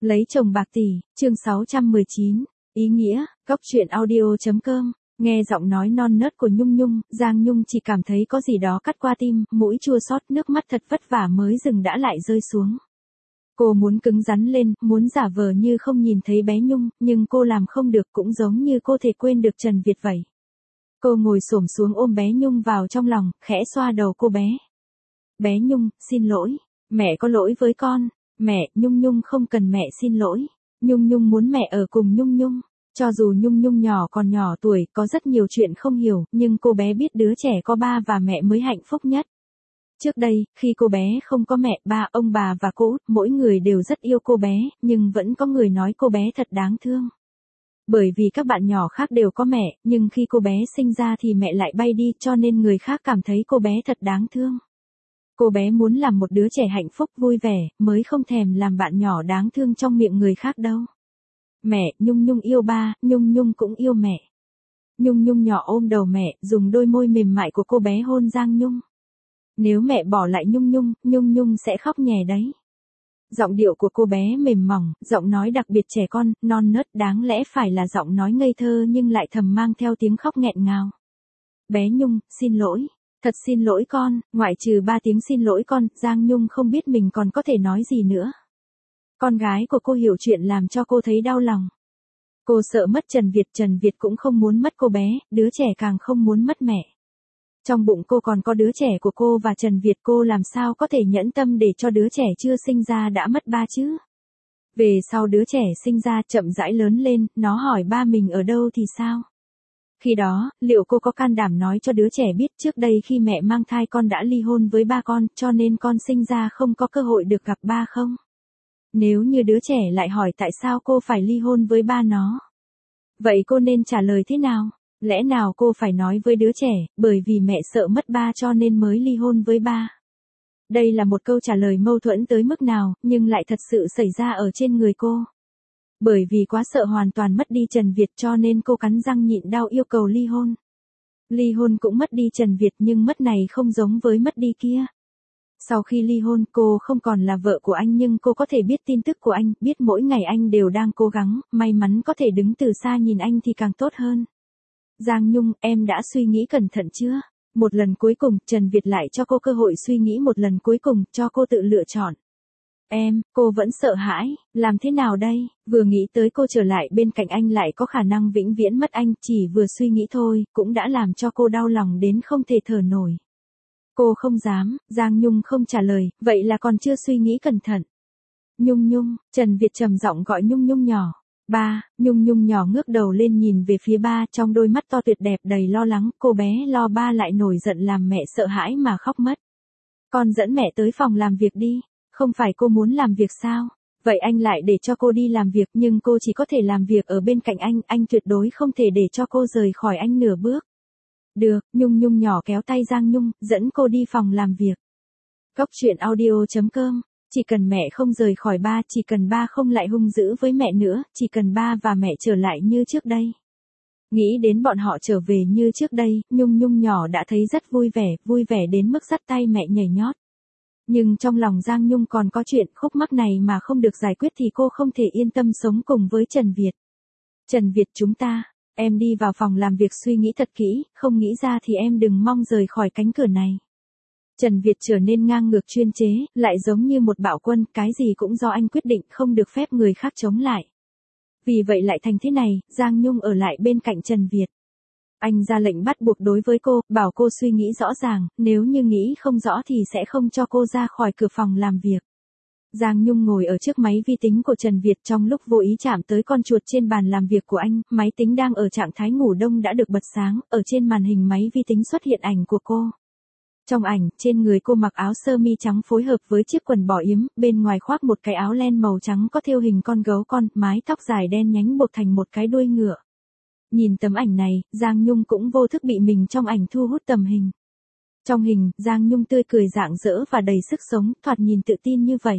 Lấy chồng bạc tỷ, chương 619, ý nghĩa, góc truyện audio.com, nghe giọng nói non nớt của Nhung Nhung, Giang Nhung chỉ cảm thấy có gì đó cắt qua tim, mũi chua xót, nước mắt thật vất vả mới dừng đã lại rơi xuống. Cô muốn cứng rắn lên, muốn giả vờ như không nhìn thấy bé Nhung, nhưng cô làm không được, cũng giống như cô thể quên được Trần Việt vậy. Cô ngồi xổm xuống ôm bé Nhung vào trong lòng, khẽ xoa đầu cô bé. Bé Nhung, xin lỗi, mẹ có lỗi với con. Mẹ, Nhung Nhung không cần mẹ xin lỗi. Nhung Nhung muốn mẹ ở cùng Nhung Nhung. Cho dù Nhung Nhung nhỏ còn nhỏ tuổi, có rất nhiều chuyện không hiểu, nhưng cô bé biết đứa trẻ có ba và mẹ mới hạnh phúc nhất. Trước đây, khi cô bé không có mẹ, ba, ông bà và cô út, mỗi người đều rất yêu cô bé, nhưng vẫn có người nói cô bé thật đáng thương. Bởi vì các bạn nhỏ khác đều có mẹ, nhưng khi cô bé sinh ra thì mẹ lại bay đi, cho nên người khác cảm thấy cô bé thật đáng thương. Cô bé muốn làm một đứa trẻ hạnh phúc vui vẻ, mới không thèm làm bạn nhỏ đáng thương trong miệng người khác đâu. Mẹ, Nhung Nhung yêu ba, Nhung Nhung cũng yêu mẹ. Nhung Nhung nhỏ ôm đầu mẹ, dùng đôi môi mềm mại của cô bé hôn Giang Nhung. Nếu mẹ bỏ lại Nhung Nhung, Nhung Nhung sẽ khóc nhè đấy. Giọng điệu của cô bé mềm mỏng, giọng nói đặc biệt trẻ con, non nớt, đáng lẽ phải là giọng nói ngây thơ nhưng lại thầm mang theo tiếng khóc nghẹn ngào. Bé Nhung, xin lỗi. Thật xin lỗi con, ngoại trừ 3 tiếng xin lỗi con, Giang Nhung không biết mình còn có thể nói gì nữa. Con gái của cô hiểu chuyện làm cho cô thấy đau lòng. Cô sợ mất Trần Việt cũng không muốn mất cô bé, đứa trẻ càng không muốn mất mẹ. Trong bụng cô còn có đứa trẻ của cô và Trần Việt, cô làm sao có thể nhẫn tâm để cho đứa trẻ chưa sinh ra đã mất ba chứ. Về sau đứa trẻ sinh ra chậm rãi lớn lên, nó hỏi ba mình ở đâu thì sao? Khi đó, liệu cô có can đảm nói cho đứa trẻ biết trước đây khi mẹ mang thai con đã ly hôn với ba con, cho nên con sinh ra không có cơ hội được gặp ba không? Nếu như đứa trẻ lại hỏi tại sao cô phải ly hôn với ba nó, vậy cô nên trả lời thế nào? Lẽ nào cô phải nói với đứa trẻ, bởi vì mẹ sợ mất ba cho nên mới ly hôn với ba? Đây là một câu trả lời mâu thuẫn tới mức nào, nhưng lại thật sự xảy ra ở trên người cô. Bởi vì quá sợ hoàn toàn mất đi Trần Việt cho nên cô cắn răng nhịn đau yêu cầu ly hôn. Ly hôn cũng mất đi Trần Việt nhưng mất này không giống với mất đi kia. Sau khi ly hôn cô không còn là vợ của anh nhưng cô có thể biết tin tức của anh, biết mỗi ngày anh đều đang cố gắng, may mắn có thể đứng từ xa nhìn anh thì càng tốt hơn. Giang Nhung, em đã suy nghĩ cẩn thận chưa? Một lần cuối cùng, Trần Việt lại cho cô cơ hội suy nghĩ một lần cuối cùng, cho cô tự lựa chọn. Cô vẫn sợ hãi, làm thế nào đây? Vừa nghĩ tới cô trở lại bên cạnh anh lại có khả năng vĩnh viễn mất anh, chỉ vừa suy nghĩ thôi, cũng đã làm cho cô đau lòng đến không thể thở nổi. Cô không dám, Giang Nhung không trả lời, vậy là còn chưa suy nghĩ cẩn thận. Nhung Nhung, Trần Việt trầm giọng gọi Nhung Nhung nhỏ. Ba, Nhung Nhung nhỏ ngước đầu lên nhìn về phía ba, trong đôi mắt to tuyệt đẹp đầy lo lắng, cô bé lo ba lại nổi giận làm mẹ sợ hãi mà khóc mất. Con dẫn mẹ tới phòng làm việc đi. Không phải cô muốn làm việc sao? Vậy anh lại để cho cô đi làm việc nhưng cô chỉ có thể làm việc ở bên cạnh anh tuyệt đối không thể để cho cô rời khỏi anh nửa bước. Được, Nhung Nhung nhỏ kéo tay Giang Nhung, dẫn cô đi phòng làm việc. Góc truyện audio.com, chỉ cần mẹ không rời khỏi ba, chỉ cần ba không lại hung dữ với mẹ nữa, chỉ cần ba và mẹ trở lại như trước đây. Nghĩ đến bọn họ trở về như trước đây, Nhung Nhung nhỏ đã thấy rất vui vẻ đến mức dắt tay mẹ nhảy nhót. Nhưng trong lòng Giang Nhung còn có chuyện khúc mắc này mà không được giải quyết thì cô không thể yên tâm sống cùng với Trần Việt. Trần Việt em đi vào phòng làm việc suy nghĩ thật kỹ, không nghĩ ra thì em đừng mong rời khỏi cánh cửa này. Trần Việt trở nên ngang ngược chuyên chế, lại giống như một bạo quân, cái gì cũng do anh quyết định, không được phép người khác chống lại. Vì vậy lại thành thế này, Giang Nhung ở lại bên cạnh Trần Việt. Anh ra lệnh bắt buộc đối với cô, bảo cô suy nghĩ rõ ràng, nếu như nghĩ không rõ thì sẽ không cho cô ra khỏi cửa phòng làm việc. Giang Nhung ngồi ở trước máy vi tính của Trần Việt trong lúc vô ý chạm tới con chuột trên bàn làm việc của anh, máy tính đang ở trạng thái ngủ đông đã được bật sáng, ở trên màn hình máy vi tính xuất hiện ảnh của cô. Trong ảnh, trên người cô mặc áo sơ mi trắng phối hợp với chiếc quần bò yếm, bên ngoài khoác một cái áo len màu trắng có thêu hình con gấu con, mái tóc dài đen nhánh buộc thành một cái đuôi ngựa. Nhìn tấm ảnh này, Giang Nhung cũng vô thức bị mình trong ảnh thu hút tầm hình. Trong hình, Giang Nhung tươi cười rạng rỡ và đầy sức sống, thoạt nhìn tự tin như vậy.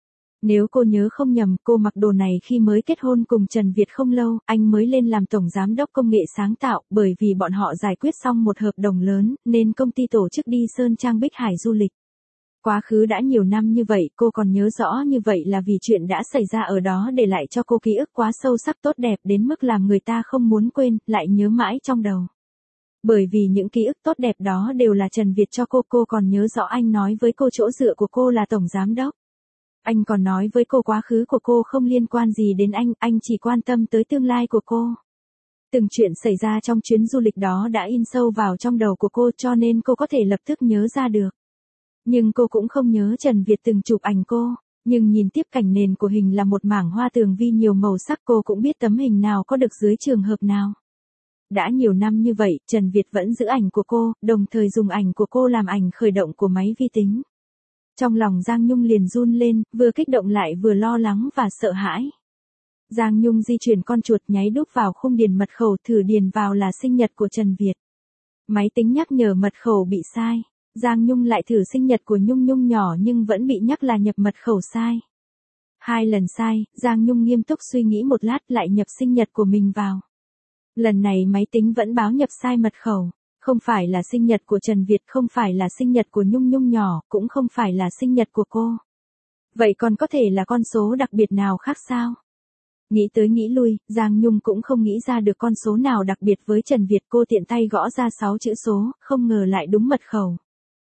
Nếu cô nhớ không nhầm, cô mặc đồ này khi mới kết hôn cùng Trần Việt không lâu, anh mới lên làm tổng giám đốc công nghệ sáng tạo, bởi vì bọn họ giải quyết xong một hợp đồng lớn, nên công ty tổ chức đi Sơn Trang Bích Hải du lịch. Quá khứ đã nhiều năm như vậy, cô còn nhớ rõ như vậy là vì chuyện đã xảy ra ở đó để lại cho cô ký ức quá sâu sắc tốt đẹp đến mức làm người ta không muốn quên, lại nhớ mãi trong đầu. Bởi vì những ký ức tốt đẹp đó đều là Trần Việt cho cô còn nhớ rõ anh nói với cô chỗ dựa của cô là tổng giám đốc. Anh còn nói với cô quá khứ của cô không liên quan gì đến anh chỉ quan tâm tới tương lai của cô. Từng chuyện xảy ra trong chuyến du lịch đó đã in sâu vào trong đầu của cô cho nên cô có thể lập tức nhớ ra được. Nhưng cô cũng không nhớ Trần Việt từng chụp ảnh cô, nhưng nhìn tiếp cảnh nền của hình là một mảng hoa tường vi nhiều màu sắc cô cũng biết tấm hình nào có được dưới trường hợp nào. Đã nhiều năm như vậy, Trần Việt vẫn giữ ảnh của cô, đồng thời dùng ảnh của cô làm ảnh khởi động của máy vi tính. Trong lòng Giang Nhung liền run lên, vừa kích động lại vừa lo lắng và sợ hãi. Giang Nhung di chuyển con chuột nháy đúp vào khung điền mật khẩu thử điền vào là sinh nhật của Trần Việt. Máy tính nhắc nhở mật khẩu bị sai. Giang Nhung lại thử sinh nhật của Nhung Nhung nhỏ nhưng vẫn bị nhắc là nhập mật khẩu sai. 2 lần sai, Giang Nhung nghiêm túc suy nghĩ một lát lại nhập sinh nhật của mình vào. Lần này máy tính vẫn báo nhập sai mật khẩu. Không phải là sinh nhật của Trần Việt, không phải là sinh nhật của Nhung Nhung nhỏ, cũng không phải là sinh nhật của cô. Vậy còn có thể là con số đặc biệt nào khác sao? Nghĩ tới nghĩ lui, Giang Nhung cũng không nghĩ ra được con số nào đặc biệt với Trần Việt. Cô tiện tay gõ ra 6 chữ số, không ngờ lại đúng mật khẩu.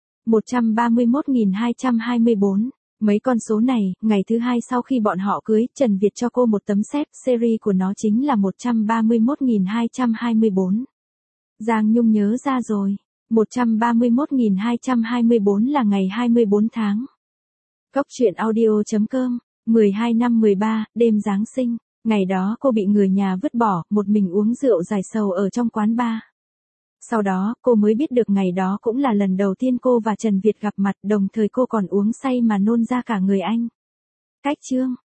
131.224. Mấy con số này, ngày thứ 2 sau khi bọn họ cưới, Trần Việt cho cô một tấm séc, series của nó chính là 131.224. Giang Nhung nhớ ra rồi, 131.224 là ngày 24 tháng. Cóc truyện audio.com, 12 năm 13, đêm Giáng sinh, ngày đó cô bị người nhà vứt bỏ, một mình uống rượu giải sầu ở trong quán bar. Sau đó, cô mới biết được ngày đó cũng là lần đầu tiên cô và Trần Việt gặp mặt, đồng thời cô còn uống say mà nôn ra cả người anh. Cách chương